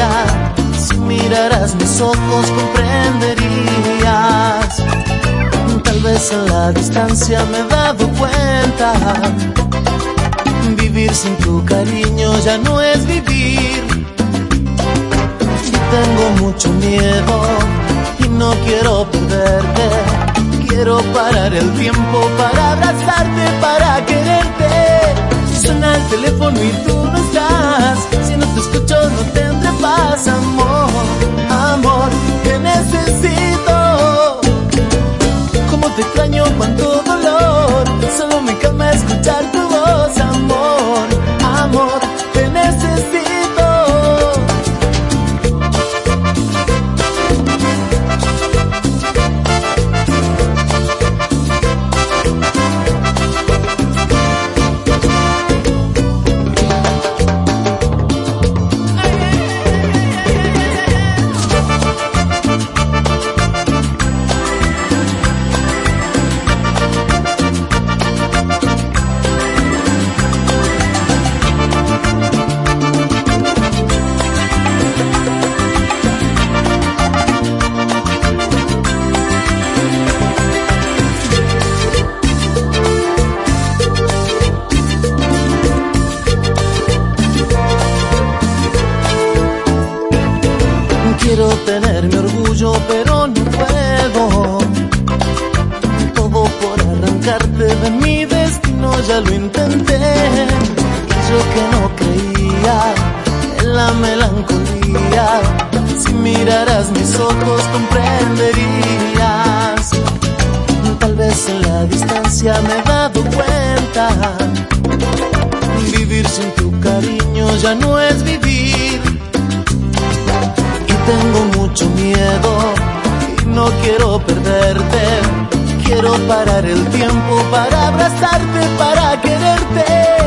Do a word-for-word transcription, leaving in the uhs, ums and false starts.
Si miraras mis ojos comprenderías. Tal vez en la distancia me he dado cuenta. Vivir sin tu cariño ya no es vivir. Tengo mucho miedo y no quiero perderte. Quiero parar el tiempo para abrazarte, para quererte. Suena el teléfono y tú no estás. Si no te escucho no tendré paz, amor, amor, te necesito. Cómo te extraño, cuánto dolor. Solo me calma escuchar tu voz, amor, amor, te necesito. Quiero tener mi orgullo, pero no puedo. Todo por arrancarte de mi destino, ya lo intenté. Yo que no creía en la melancolía. Si miraras mis ojos comprenderías. Tal vez en la distancia me he dado cuenta. Vivir sin tu cariño ya no es vivir. Tengo mucho miedo y no quiero perderte. Quiero parar el tiempo para abrazarte, para quererte.